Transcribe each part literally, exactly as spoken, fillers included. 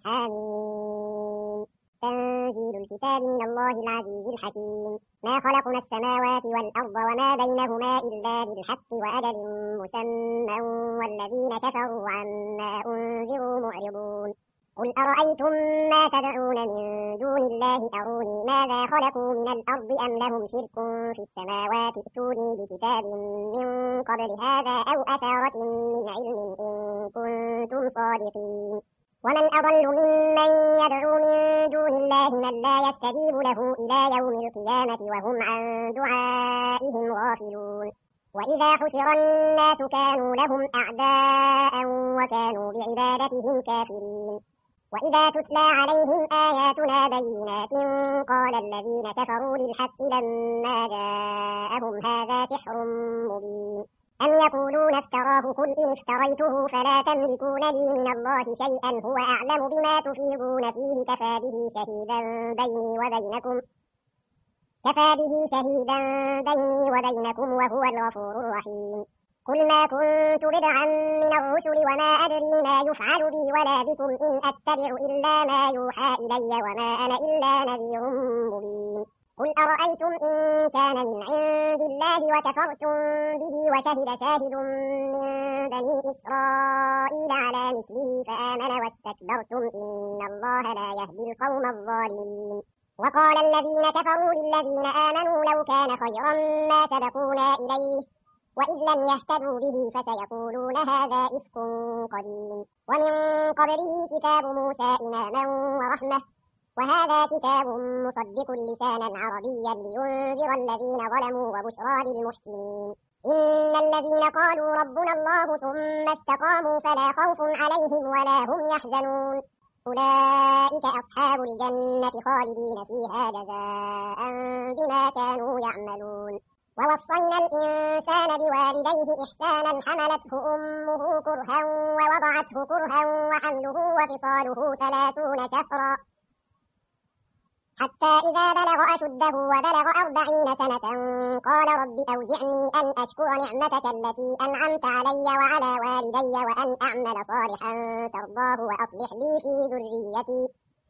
حميم. تنزيل الكتاب من الله العزيز الحكيم. ما خلقنا السماوات والأرض وما بينهما إلا بالحق وأجل مسمى والذين كفروا عما أنذروا معرضون. قل أرأيتم ما تدعون من دون الله أروني ماذا خلقوا من الأرض أم لهم شرك في السماوات ائتوني بكتاب من قبل هذا أو أثارة من علم إن كنتم صادقين. ومن أضل ممن يدعو من دون الله من لا يستجيب له إلى يوم القيامة وهم عن دعائهم غافلون. وإذا حشر الناس كانوا لهم أعداء وكانوا بعبادتهم كافرين. وإذا تتلى عليهم آياتنا بينات قال الذين كفروا للحق لما جاءهم هذا سحر مبين. أم يقولون افتراه قل إن افتريته فلا تملكون لي من الله شيئا هو أعلم بما تفيضون فيه كفى به شهيدا بيني وبينكم كفى به شهيدا بيني وبينكم وهو الغفور الرحيم. قل ما كنت بدعا من الرسل وما أدري ما يفعل بي ولا بكم إن أتبع إلا ما يوحى إلي وما أنا إلا نذير مبين. قل أرأيتم إن كان من عند الله وكفرتم به وشهد شاهد من بني إسرائيل على مثله فآمن واستكبرتم إن الله لا يهدي القوم الظالمين. وقال الذين كفروا للذين آمنوا لو كان خيرا ما سبقونا إليه وإذ لم يهتدوا به فسيقولون هذا إفك قديم. ومن قبله كتاب موسى إماما ورحمة وهذا كتاب مصدق لسانا عربيا لينذر الذين ظلموا وبشرى للمحسنين. إن الذين قالوا ربنا الله ثم استقاموا فلا خوف عليهم ولا هم يحزنون أولئك أصحاب الجنة خالدين فيها جزاء بما كانوا يعملون. ووصينا الإنسان بوالديه إحسانا حملته أمه كرها ووضعته كرها وحمله وفصاله ثلاثون شهرا حتى إذا بلغ أشده وبلغ أربعين سنة قال رب أوزعني أن أشكر نعمتك التي أنعمت علي وعلى والدي وأن أعمل صالحا ترضاه وأصلح لي في ذريتي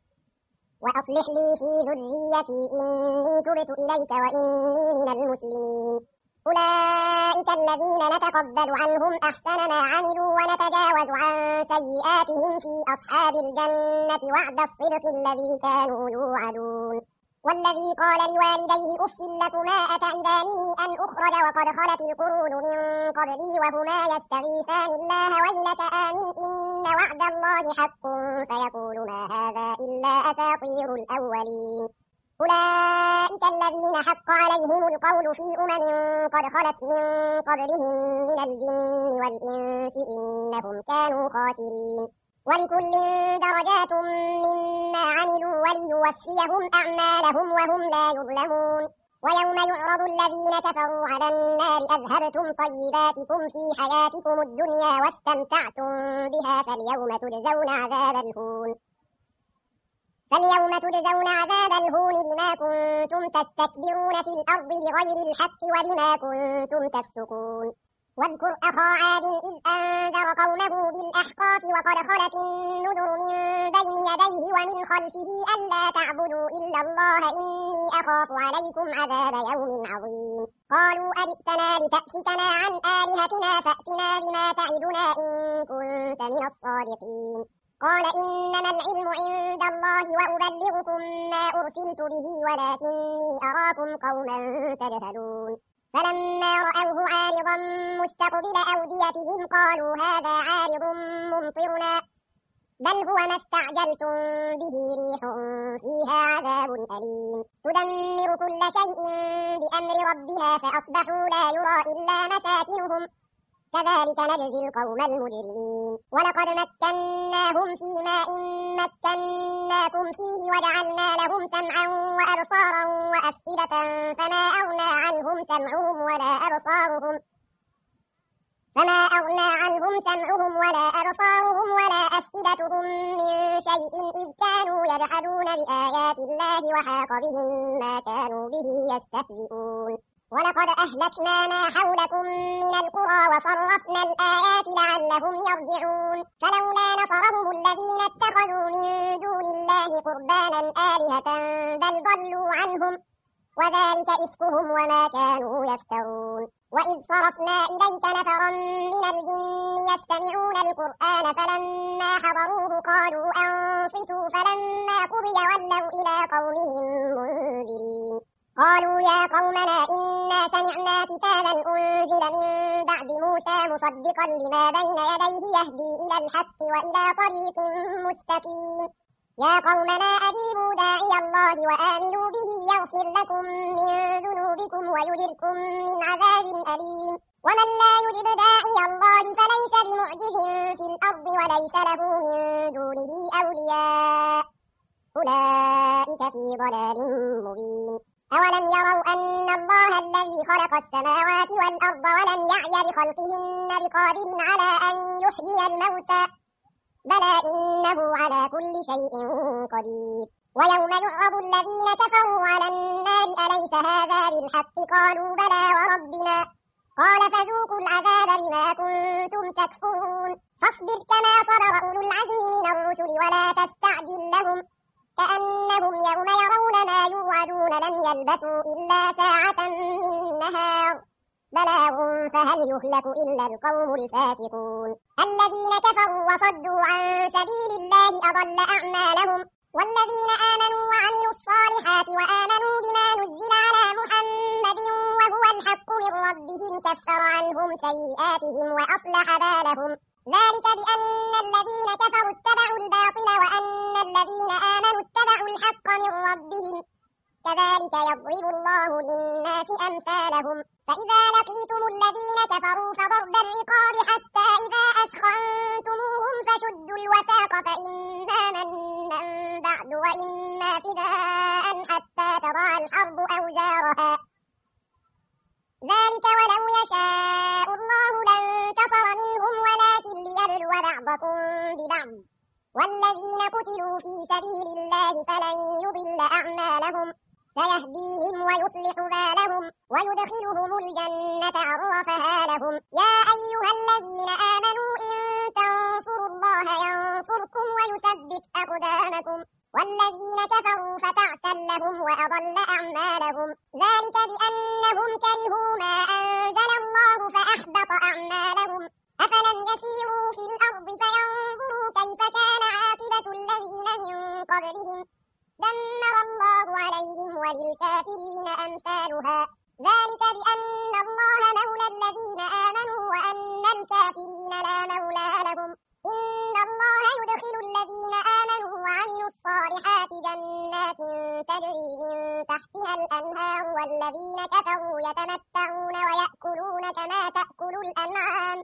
وأصلح لي في ذريتي إني تبت إليك وإني من المسلمين. أولئك الذين نتقبل عنهم أحسن ما عملوا ونتجاوز عن سيئاتهم في أصحاب الجنة وعد الصدق الذي كانوا يوعدون. والذي قال لوالديه أف لكما أتعدانني أن أخرج وقد خلت القرون من قبلي وهما يستغيثان الله ويلك آمن إن وعد الله حق فيقول ما هذا إلا أساطير الأولين. أولئك الذين حق عليهم القول في أمم قد خلت من قبلهم من الجن والإنس إنهم كانوا خاسرين. ولكل درجات مما عملوا وليوفيهم أعمالهم وهم لا يظلمون. ويوم يعرض الذين كفروا على النار أذهبتم طيباتكم في حياتكم الدنيا واستمتعتم بها فاليوم تجزون عذاب الهون فاليوم تجزون عذاب الهون بما كنتم تستكبرون في الأرض بغير الحق وبما كنتم تفسقون. واذكر أخا عاد إذ أنذر قومه بالأحقاف وقد خلت النذر من بين يديه ومن خلفه ألا تعبدوا إلا الله إني أخاف عليكم عذاب يوم عظيم. قالوا أجئتنا لتأفكنا عن آلهتنا فأتنا بما تعدنا إن كنت من الصادقين. قال إنما العلم عند الله وأبلغكم ما أرسلت به ولكني أراكم قوما تجهلون. فلما رأوه عارضا مستقبل أوديتهم قالوا هذا عارض ممطرنا بل هو ما استعجلتم به ريح فيها عذاب أليم تدمر كل شيء بأمر ربها فأصبحوا لا يرى إلا مساكنهم كذلك نجزي القوم المجرمين. ولقد مكناهم في ماء مكناكم فيه وجعلنا لهم سمعا وأبصارا وأفئدة فما أغنى عنهم سمعهم ولا أبصارهم فما أغنى عنهم سمعهم ولا أبصارهم ولا أفئدتهم من شيء إذ كانوا يجحدون بآيات الله وحاق بهم ما كانوا به يستهزئون. ولقد أهلكنا ما حولكم من القرى وصرفنا الآيات لعلهم يرجعون. فلولا نصرهم الذين اتخذوا من قربانا آلهة بل ضلوا عنهم وذلك إفكهم وما كانوا يفترون وإذ صرفنا إليك نفرا من الجن يستمعون القرآن فلما حضروه قالوا أنصتوا فلما قضي ولوا إلى قومهم منذرين قالوا يا قومنا إنا سمعنا كتابا أنزل من بعد موسى مصدقا لما بين يديه يهدي إلى الحق وإلى طريق مستقيم يا قومنا أجيبوا داعي الله وآمنوا به يغفر لكم من ذنوبكم ويجركم من عذاب أليم ومن لا يجب داعي الله فليس بمعجز في الأرض وليس له من دونه أولياء أولئك في ضلال مبين أولم يروا أن الله الذي خلق السماوات والأرض ولم يعي بخلقهن بقادر على أن يحيي الموتى بلى إنه على كل شيء قدير ويوم يعرض الذين كفروا على النار أليس هذا بالحق قالوا بلى وربنا قال فذوقوا العذاب بما كنتم تكفرون فاصبر كما صبر أولو العزم من الرسل ولا تستعجل لهم كأنهم يوم يرون ما يوعدون لم يلبثوا إلا ساعة من نهار بلاغ فهل يهلك إلا القوم الفاسقون الذين كفروا وصدوا عن سبيل الله أضل أعمالهم والذين آمنوا وعملوا الصالحات وآمنوا بما نزل على محمد وهو الحق من ربهم كفر عنهم سيئاتهم وأصلح بالهم ذلك بأن الذين كفروا اتبعوا الباطل وأن الذين آمنوا اتبعوا الحق من ربهم كذلك يضرب الله للناس أمثالهم فإذا لقيتم الذين كفروا فضرب الرقاب حتى إذا أثخنتموهم فشدوا الوثاق فإما منا بعد وإما فداء حتى تضع الحرب أوزارها ذلك ولو يشاء الله لانتصر منهم ولكن ليبلو بعضكم ببعض والذين قتلوا في سبيل الله فلن يضل أعمالهم سيهديهم ويصلح بالهم ويدخلهم الجنة عرفها لهم يا أيها الذين آمنوا إن تنصروا الله ينصركم ويثبت أقدامكم والذين كفروا فتعسا لهم وأضل أعمالهم ذلك بأنهم كرهوا ما أنزل الله فأحبط أعمالهم أفلم يسيروا في الأرض فينظروا كيف كان عاقبة الذين من قبلهم دمر الله عليهم وللكافرين أمثالها ذلك بأن الله مولى الذين آمنوا وأن الكافرين لا مولى لهم إن الله يدخل الذين آمنوا وعملوا الصالحات جنات تجري من تحتها الأنهار والذين كفروا يتمتعون ويأكلون كما تأكل الأنعام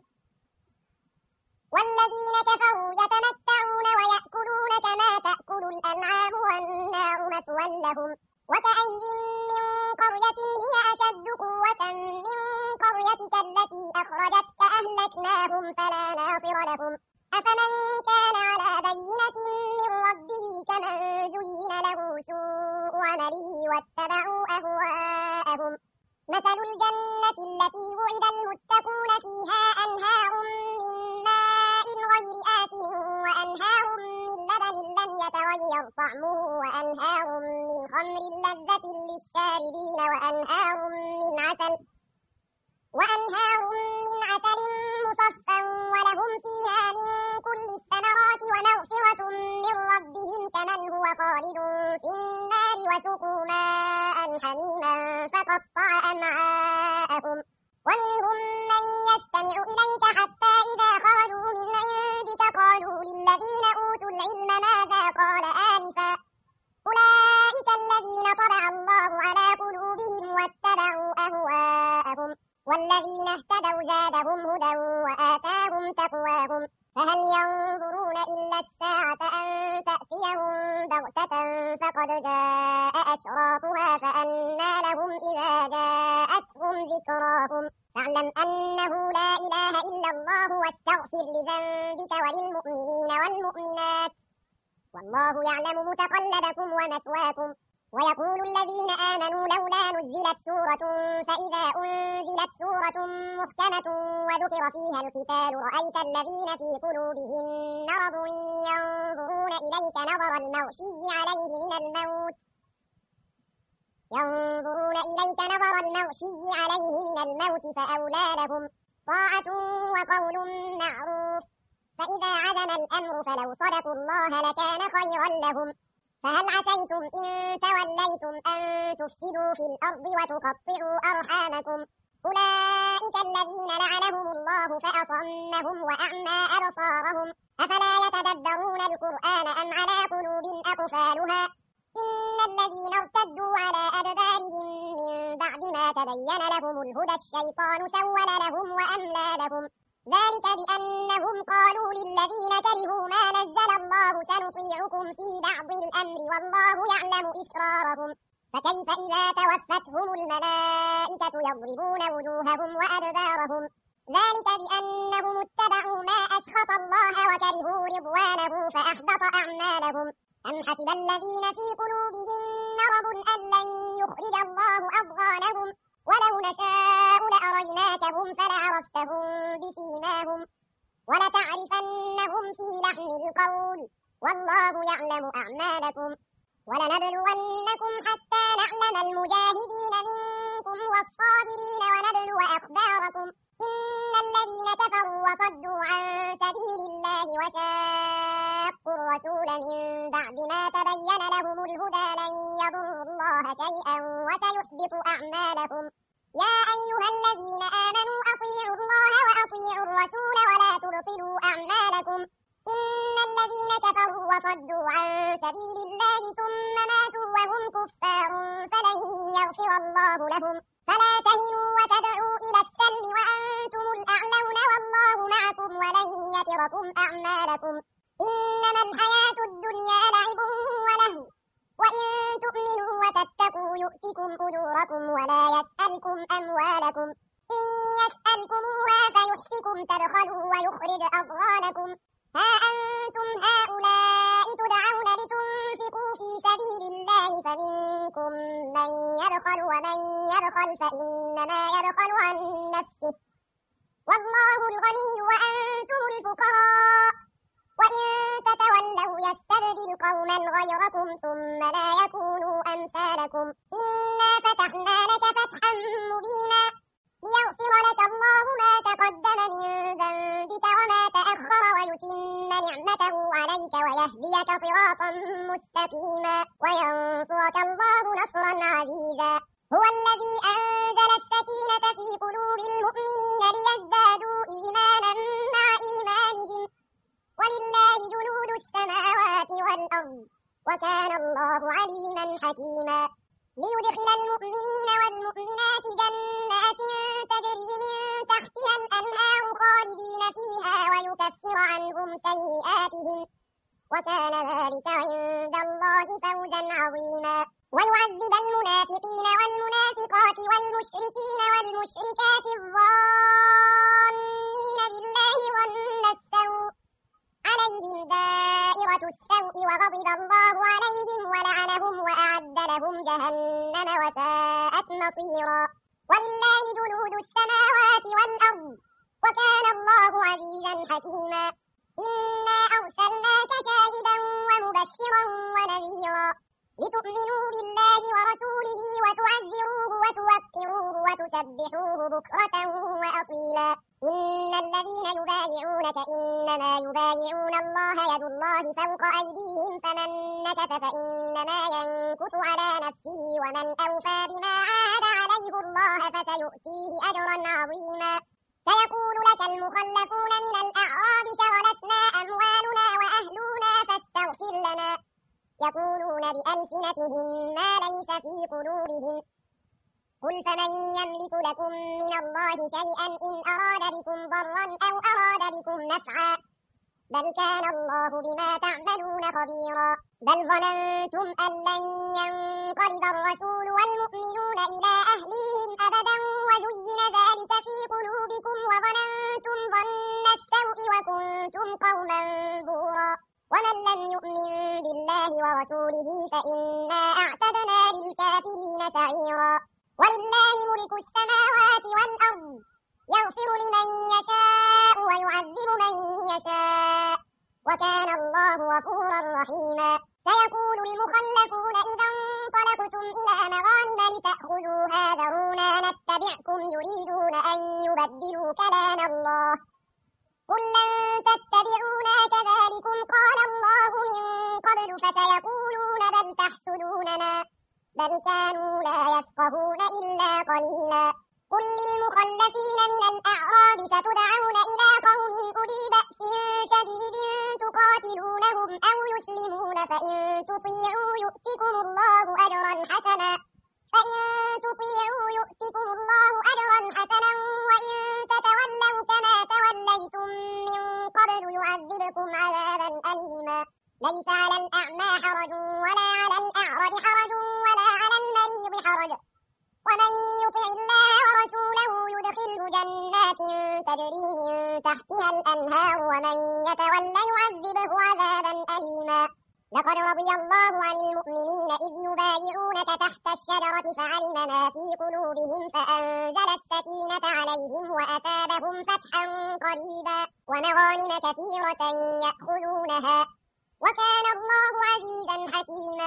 والذين كفروا يتمتعون ويأكلون كما تأكل الأنعام والنار مثوى لهم وكأي من قرية هي أشد قوة من قريتك التي أخرجتك أهلكناهم فلا ناصر لهم أفمن كان على بينة من ربه كمن زين له سوء عمله واتبعوا أهواءهم مثل الجنة التي وعد المتقون فيها أنهار من ماء غير آسن وأنهار من لبن لم يتغير طعمه وأنهار من خمر لذة للشاربين وأنهار من عسل وأنهار من عسل مصفى ولهم فيها من كل الثمرات ومغفرة من ربهم كمن هو خالد في النار وسقوا ماء حميما فقطع أمعاءهم ومنهم من يستمع إليك حتى إذا خرجوا من عندك قالوا للذين أوتوا العلم ماذا قال آنفا أولئك الذين طبع الله على قلوبهم واتبعوا أهواءهم والذين اهتدوا زادهم هدى وآتاهم تقواهم فهل ينظرون إلا الساعة أن تأتيهم بغتة فقد جاء أشراطها فأنى لهم إذا جاءتهم ذكراهم فاعلم أنه لا إله إلا الله واستغفر لذنبك وللمؤمنين والمؤمنات والله يعلم متقلبكم ومثواكم ويقول الذين آمنوا لولا نزلت سورة فإذا أنزلت سورة محكمة وذكر فيها القتال رأيت الذين في قلوبهم مرض ينظرون إليك نظر المغشي عليه من الموت ينظرون إليك نظر المغشي عليه من الموت فأولى لهم طاعة وقول معروف فإذا عزم الأمر فلو صدقوا الله لكان خيرا لهم فهل عسيتم إن توليتم أن تفسدوا في الأرض وتقطعوا أرحامكم أولئك الذين لعنهم الله فأصمهم وأعمى أبصارهم أفلا يتدبرون القرآن أم على قلوب أقفالها إن الذين ارتدوا على أدبارهم من بعد ما تبين لهم الهدى الشيطان سول لهم وأملى لهم ذلك بأنهم قالوا للذين كرهوا ما نزل الله سنطيعكم في بعض الأمر والله يعلم إسرارهم فكيف إذا توفتهم الملائكة يضربون وجوههم وأدبارهم ذلك بأنهم اتبعوا ما أسخط الله وكرهوا رضوانه فأحبط أعمالهم أم حسب الذين في قلوبهم مرض أن لن يخرج الله أضغانهم ولو نشاء لأريناكهم فلعرفتهم بسيماهم ولتعرفنهم في لحن القول والله يعلم أعمالكم ولنبلونكم حتى نعلم المجاهدين منكم والصابرين ونبلو أخباركم إن الذين كفروا وصدوا عن سبيل الله وشاقوا الرسول من بعد ما تبين لهم الهدى لن يضروا الله شيئا وسيحبط أعمالهم يا أيها الذين آمنوا أطيعوا الله وأطيعوا الرسول ولا تبطلوا أعمالكم إن الذين كفروا وصدوا عن سبيل الله ثم ماتوا وهم كفار فلن يغفر الله لهم فلا تهنوا وتدعوا إلى السلم وأنتم الأعلون والله معكم ولن يتركم أعمالكم إنما الحياة الدنيا لعب ولهو وإن تؤمنوا وتتقوا يؤتكم أجوركم ولا يسألكم أموالكم إن يسألكموها فيحفكم تبخلوا ويخرج أضغانكم ها أنتم هؤلاء تدعون لتنفقوا في سبيل الله فمنكم من يبخل ومن يبخل فإنما يبخل عن نفسه والله الغني وأنتم الفقراء وإن تتولوا يستبدل قوما غيركم ثم لا يكونوا أمثالكم إنا فتحنا لك فتحا مبينا ليغفر لك الله ما تقدم من ذنبك وما تأخر ويتم نعمته عليك ويهديك صراطا مستقيما وينصرك الله نصرا عزيزا هو الذي أنزل السكينة في قلوب المؤمنين ليزدادوا إيمانا مع إيمانهم ولله جنود السماوات والأرض وكان الله عليما حكيما ليدخل المؤمنين والمؤمنات جنات تجري من تحتها الأنهار خالدين فيها ويكفر عنهم سيئاتهم وكان ذلك عند الله فوزا عظيما ويعذب المنافقين والمنافقات والمشركين والمشركات الظانين بالله ظن السوء عليهم دائرة السوء وغضب الله عليهم ولعنهم وأعد لهم جهنم وساءت مصيرا ولله جنود السماوات والأرض وكان الله عزيزا حكيما إنا أرسلناك شاهدا ومبشرا ونذيرا لتؤمنوا بالله ورسوله وتعزروه وتوقروه وتسبحوه بكرة وأصيلا إن الذين يبايعونك إنما يبايعون الله يد الله فوق أيديهم فمن نكث فإنما ينكث على نفسه ومن أوفى بما عاهد عليه الله فسيؤتيه أجرا عظيما سيقول لك المخلفون من الأعراب شغلتنا أموالنا وأهلنا فاستغفر لنا يقولون بألسنتهم ما ليس في قلوبهم قل فمن يملك لكم من الله شيئا إن أراد بكم ضرا أو أراد بكم نفعا بل كان الله بما تعملون خبيرا بل ظننتم أن لن ينقلب الرسول والمؤمنون إلى أهليهم أبدا وزين ذلك في قلوبكم وظننتم ظن السوء وكنتم قوما بورا ومن لم يؤمن بالله ورسوله فإنا أعتدنا للكافرين سعيرا ولله ملك السماوات والأرض يغفر لمن يشاء ويعذب من يشاء وكان الله غفورا رحيما سيقول المخلفون إذا انطلقتم إلى مغانم لتأخذوها ذرونا نتبعكم يريدون أن يبدلوا كلام الله قل لن تتبعونا كذلكم قال الله من قبل فسيقولون بل تحسدوننا بل كانوا لا يفقهون إلا قليلا قل للمخلفين من الأعراب ستدعون إلى قوم أولي بأس شديد تقاتلونهم أو يسلمون فإن تطيعوا يؤتكم الله أجرا حسنا فإن تطيعوا يؤتكم الله أجرا حسنا وإن تتولوا كما توليتم من قبل يعذبكم عذابا أليما ليس على الأعمى حرج ولا على الأعرج حرج ولا على المريض حرج ومن يطع الله ورسوله يدخله جنات تجري من تحتها الأنهار ومن يتولى يعذبه عذابا أليما لقد رضي الله عن المؤمنين إذ يبايعونك تحت الشجرة فعلم ما في قلوبهم فأنزل السكينة عليهم وأثابهم فتحا قريبا ومغانم كثيرة يأخذونها وكان الله عزيزا حكيما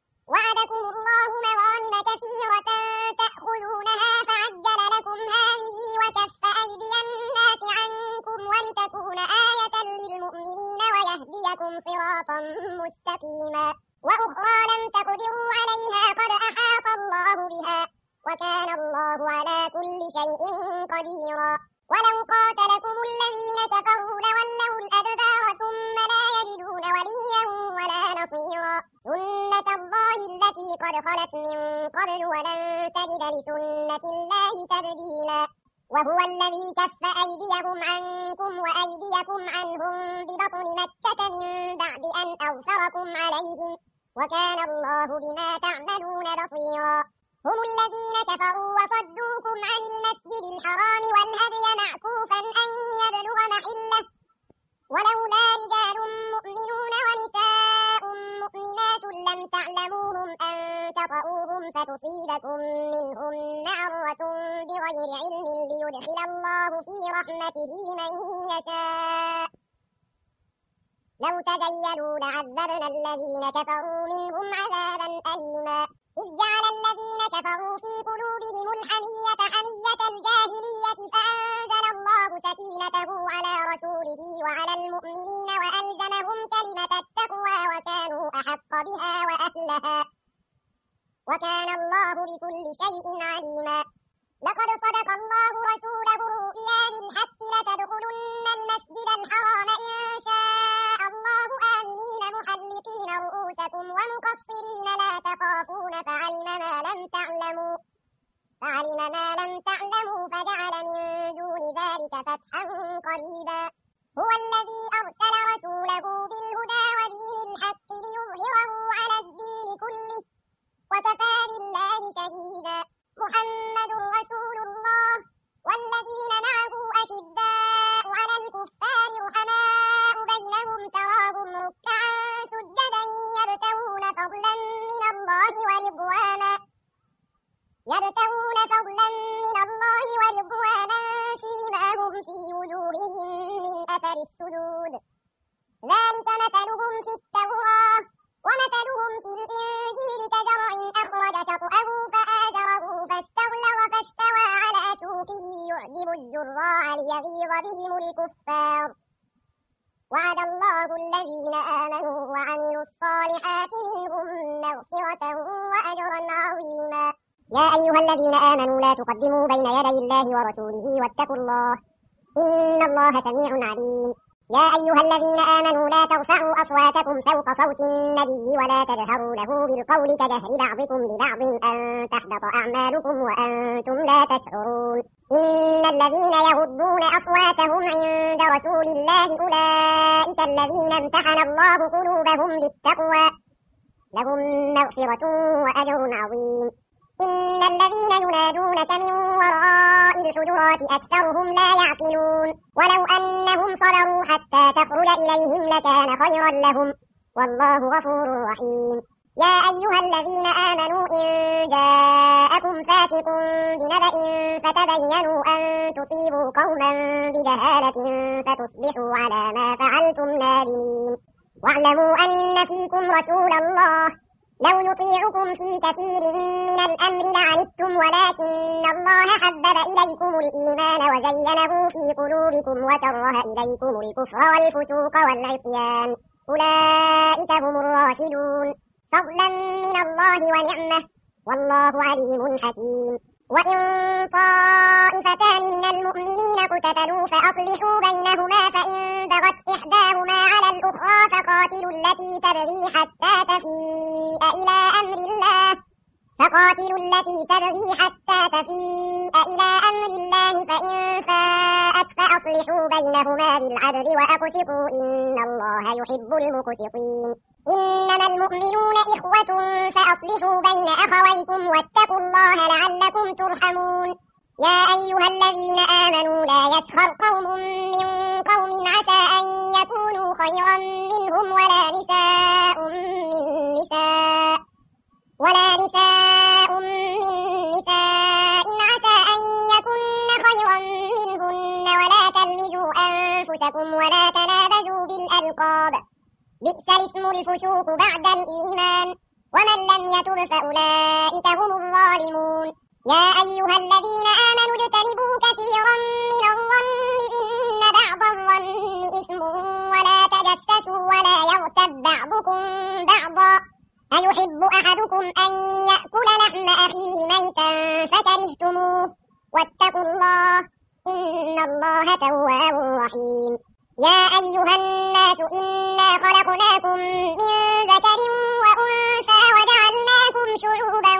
وعدكم الله مغانم كثيرة تأخذونها فعجل لكم هذه وكف أيدي الناس عنكم ولتكون آية للمؤمنين ويهديكم صراطا مستقيما وأخرى لم تقدروا عليها قد أحاط الله بها وكان الله على كل شيء قديرا ولو قاتلكم الذين كفروا لولوا الأدبار ثم لا يجدون وليا ولا نصيرا سنة الله التي قد خلت من قبل ولن تجد لسنة الله تبديلا وهو الذي كف أيديهم عنكم وأيديكم عنهم ببطن مكة من بعد أن أظفركم عليهم وكان الله بما تعملون بصيرا هم الذين كفروا وصدوكم عن المسجد الحرام والهدي معكوفا أن يبلغ محله ولولا رجال مؤمنون ونساء مؤمنات لم تعلموهم أن تطؤوهم فتصيبكم منهم معرة بغير علم ليدخل الله في رحمته من يشاء لو تزيلوا لعذبنا الذين كفروا منهم عذابا أليما إذ جعل الذين كفروا في قلوبهم الحمية حمية الجاهلية فأنزل الله سكينته على رسوله وعلى المؤمنين وألزمهم كلمة التقوى وكانوا أحق بها وأهلها وكان الله بكل شيء عليما لقد صدق الله رسوله الرؤيا بالحق لتدخلن المسجد الحرام إن شاء الله آمنين محلقين رؤوسكم ومقصرين لا تخافون فعلم ما لم تعلموا فعلم ما لم تعلموا فجعل من دون ذلك فتحا قريبا هو الذي أرسل رسوله بالهدى ودين الحق ليظهره على الدين كله وكفى بالله شهيدا محمد رسول الله والذين معه أشداء على الكفار رحماء بينهم تراهم ركعا سجدا يبتغون فضلا من الله ورضوانا يبتغون فضلا من الله ورضوانا فيماهم في وجوههم من أثر السجود ذلك مثلهم في التوراة ومثلهم في الإنجيل كزرع أخرج شطأه فآزره فاستغلظ فاستوى على سوقه يعجب الزراع ليغيظ بهم الكفار وعد الله الذين آمنوا وعملوا الصالحات منهم مغفرة وأجرا عظيما يا أيها الذين آمنوا لا تقدموا بين يدي الله ورسوله واتقوا الله إن الله سميع عليم يا أيها الذين آمنوا لا ترفعوا أصواتكم فوق صوت النبي ولا تجهروا له بالقول كجهر بعضكم لبعض أن تحبط أعمالكم وأنتم لا تشعرون إن الذين يغضون أصواتهم عند رسول الله أولئك الذين امتحن الله قلوبهم للتقوى لهم مغفرة وأجر عظيم إن الذين ينادونك من وراء الحجرات أكثرهم لا يعقلون ولو أنهم صبروا حتى تخرج إليهم لكان خيرا لهم والله غفور رحيم يا أيها الذين آمنوا إن جاءكم فاسق بنبأ فتبينوا أن تصيبوا قوما بجهالة فتصبحوا على ما فعلتم نادمين واعلموا أن فيكم رسول الله لو يطيعكم في كثير من الأمر لعنتم ولكن الله حبب إليكم الإيمان وزينه في قلوبكم وكره إليكم الكفر والفسوق والعصيان أولئك هم الراشدون فضلا من الله ونعمة والله عليم حكيم وإن طائفتان من المؤمنين اقتتلوا فأصلحوا بينهما فإن بغت إحداهما على الأخرى فقاتلوا التي تبغي حتى تفيء إلى أمر الله فقاتلوا التي تبغي حتى تفيء إلى أمر الله فإن فاءت فأصلحوا بينهما بالعدل وأقسطوا إن الله يحب المقسطين إنما المؤمنون إخوة فأصلحوا بين أخويكم واتقوا الله لعلكم ترحمون يا أيها الذين آمنوا لا يسخر قوم من قوم عسى أن يكونوا خيرا منهم ولا نساء من نساء ولا نساء من نساء عسى أن يكن خيرا منهن ولا تلمزوا أنفسكم ولا تنابزوا بالألقاب بئس الاسم الفسوق بعد الإيمان ومن لم يتب فأولئك هم الظالمون يا أيها الذين آمنوا اجتنبوا كثيرا من الظن إن بعض الظن إثم ولا تجسسوا ولا يغتب بعضكم بعضا أيحب أحدكم أن يأكل لحم أخيه ميتا فكرهتموه واتقوا الله إن الله تواب رحيم يا أيها الناس إنا خلقناكم من ذكر وأنثى وجعلناكم شعوبا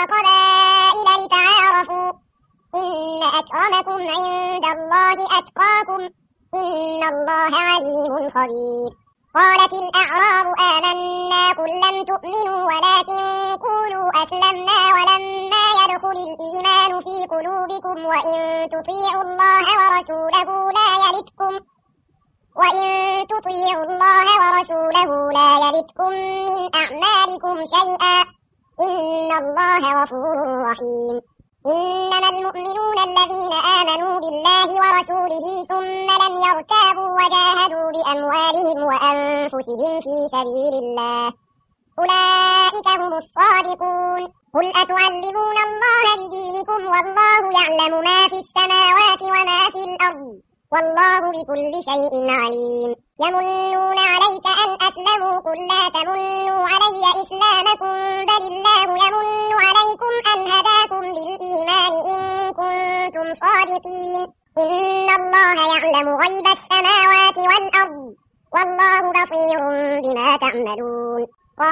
وقبائل لتعارفوا إن أكرمكم عند الله أتقاكم إن الله عليم خبير قالت الأعراب آمنا قل لم تؤمنوا ولكن قولوا أسلمنا ولما يدخل الإيمان في قلوبكم وإن تطيعوا الله ورسوله لا يلتكم وإن تطيعوا الله ورسوله لا يلتكم من أعمالكم شيئا إن الله غفور رحيم إنما المؤمنون الذين آمنوا بالله ورسوله ثم لم يرتابوا وجاهدوا بأموالهم وأنفسهم في سبيل الله أولئك هم الصادقون قل أتعلمون الله بدينكم والله يعلم ما في السماوات وما في الأرض والله بكل شيء عليم يمنون عليك أن أسلموا قل لا تمنوا علي إسلامكم بل الله يمن عليكم أن هداكم للإيمان إن كنتم صادقين إن الله يعلم غيب السماوات والأرض والله بصير بما تعملون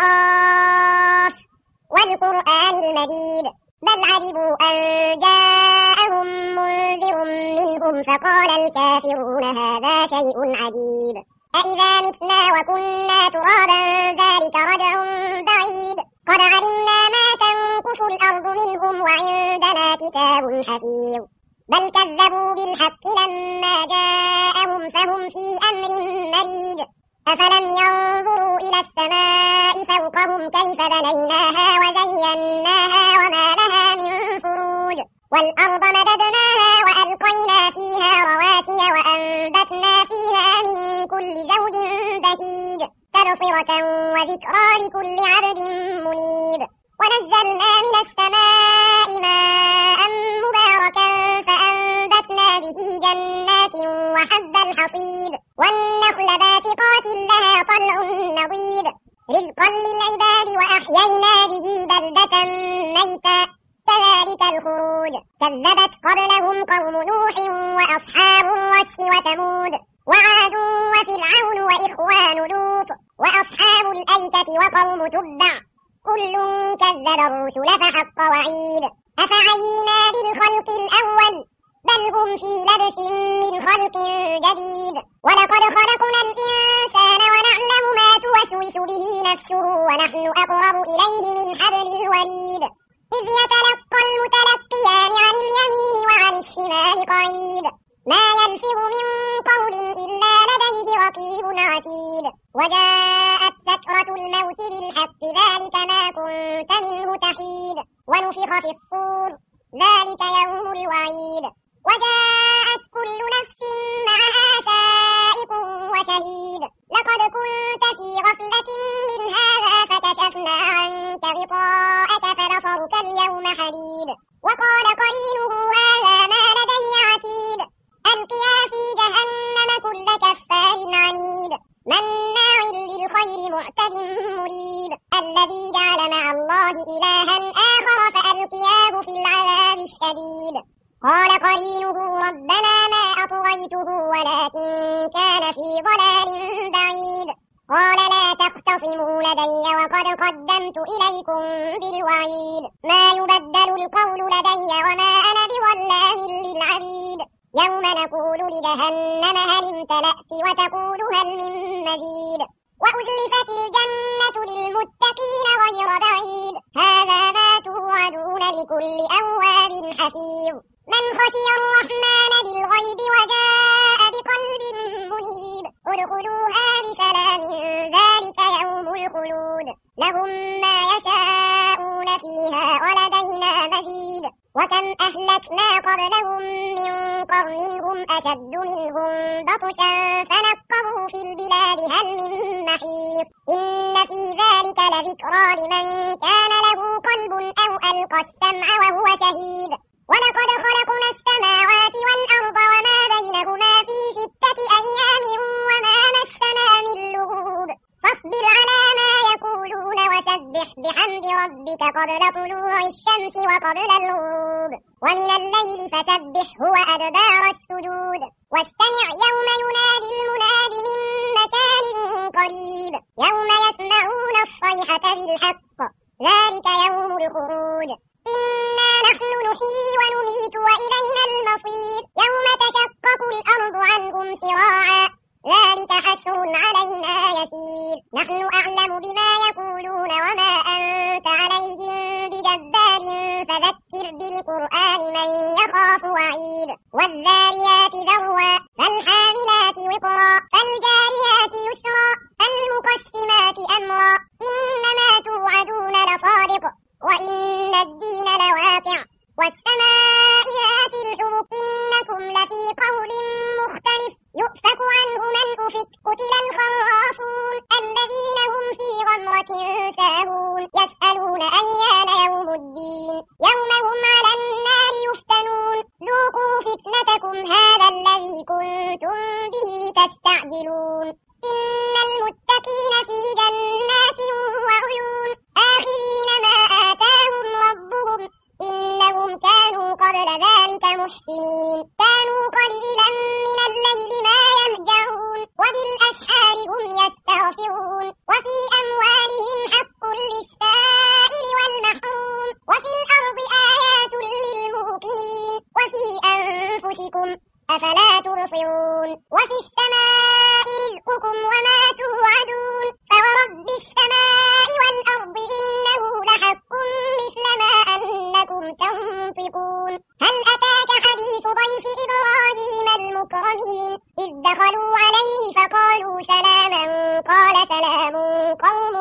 قاف والقرآن المجيد بل عجبوا أن جاءهم منذر منهم فقال الكافرون هذا شيء عجيب أإذا متنا وكنا ترابا ذلك رجع بعيد قد علمنا ما تنقص الأرض منهم وعندنا كتاب حفيظ بل كذبوا بالحق لما جاءهم فهم في أمر مريج أفلم ينظروا إلى السماء فوقهم كيف بنيناها وزيناها وما لها من فروج والأرض مددناها وألقينا فيها رواسي وأنبتنا فيها من كل زوج بهيج تبصرة وذكرى لكل عبد منيب ونزلنا من السماء ماء مباركا فأنبتنا به جنات وحب الحصيد والنخل باسقات لها طلع نضيد رزقا للعباد وأحيينا به بلدة ميتا كذلك الخروج كذبت قبلهم قوم نوح وأصحاب الرس وثمود وعاد وفرعون وإخوان لوط وأصحاب الأيكة وقوم تبع كل كذب الرسل فحق وعيد أفعينا بالخلق الأول بل هم في لبس من خلق جديد ولقد خلقنا الإنسان ونعلم ما توسوس به نفسه ونحن أقرب إليه من حبل الوريد إذ يتلقى المتلقيان عن اليمين وعن الشمال قعيد ما يلفظ من قول إلا لديه رقيب عتيد وجاءت سكرة الموت بالحق ذلك ما كنت منه تحيد ونفخ في الصور ذلك يوم الوعيد وجاءت كل نفس معها سائق وشهيد لقد كنت في غفلة من هذا فكشفنا عنك غطاءك فبصرك اليوم حديد وقال قرينه هذا ما لدي عتيد ألقيا في جهنم كل كفار عنيد مناع للخير معتد مريب الذي جعل مع الله إلها آخر فألقياه في العذاب الشديد قال قرينه ربنا ما أطغيته ولكن كان في ضلال بعيد قال لا تختصموا لدي وقد قدمت إليكم بالوعيد ما يبدل القول لدي وما أنا بظلام للعبيد يوم نقول لجهنم هل امتلأت وتقول هل من مزيد وأزلفت الجنة للمتقين غير بعيد هذا ما توعدون لكل أواب حفيظ من خشي الرحمن بالغيب وجاء بقلب منيب ادخلوها بسلام ذلك يوم الخلود لهم ما يشاءون فيها ولدينا مزيد وكم أهلكنا قبلهم من قرن هم أشد منهم بطشا فنقبوا في البلاد هل من محيص إن في ذلك لذكرى لمن كان له قلب أو ألقى السمع وهو شهيد ولقد خلقنا السماوات والأرض وما بينهما في ستة أيام وما مسنا من لغوب فاصبر على ما يقولون وسبح بحمد ربك قبل طلوع الشمس وقبل الغروب ومن الليل فسبحه وأدبار السجود واستمع يوم ينادي المناد من مكان قريب يوم يسمعون الصيحة بالحق ذلك يوم الخروج إنا نحن نحيي ونميت وإلينا المصير يوم تشقق الأرض عنهم سراعا ذلك حشر علينا يسير نحن أعلم بما يقولون وما أنت عليهم بجبار فذكر بالقرآن من يخاف وعيد والذاريات ذروا فالحاملات وقرا فالجاريات يسرا فالمقسمات أمرا إنما توعدون لصادق وإن الدين لواقع والسماء ذات الحبك إنكم لفي قول مختلف يؤفك عنه من أفك قتل الخراصون الذين هم في غمرة ساهون يسألون أيان يوم الدين يوم هم على النار يفتنون ذوقوا فتنتكم هذا الذي كنتم به تستعجلون إن المتقين في جنات وعيون آخذين ما آتاهم ربهم إنهم كانوا قبل ذلك محسنين كانوا قليلا من الليل ما يهجعون وبالأسحار هم يستغفرون وفي أموالهم حق للسائل والمحروم وفي الأرض آيات للموقنين وفي أنفسكم أفلا تبصرون وفي السماء رزقكم وما توعدون فورب السماء والأرض إنه لحق مثل ما أنكم تنطقون هل أتاك حديث ضيف إبراهيم المكرمين إذ دخلوا عليه فقالوا سلاما قال سلام قوم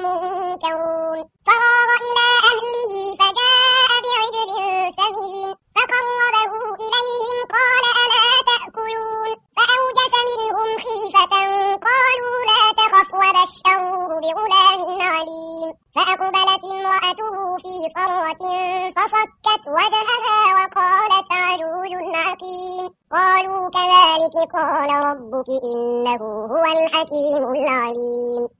منكرون فراغ إلى أهله فجاء بعجل سمين فقربه إليهم قال ألا تأكلون فأوجس منهم خيفة قالوا لا تخف وبشروه بغلام عليم فأقبلت امرأته في صرة فصكت وجهها وقالت عجوز عقيم قالوا كذلك قال ربك إنه هو الحكيم العليم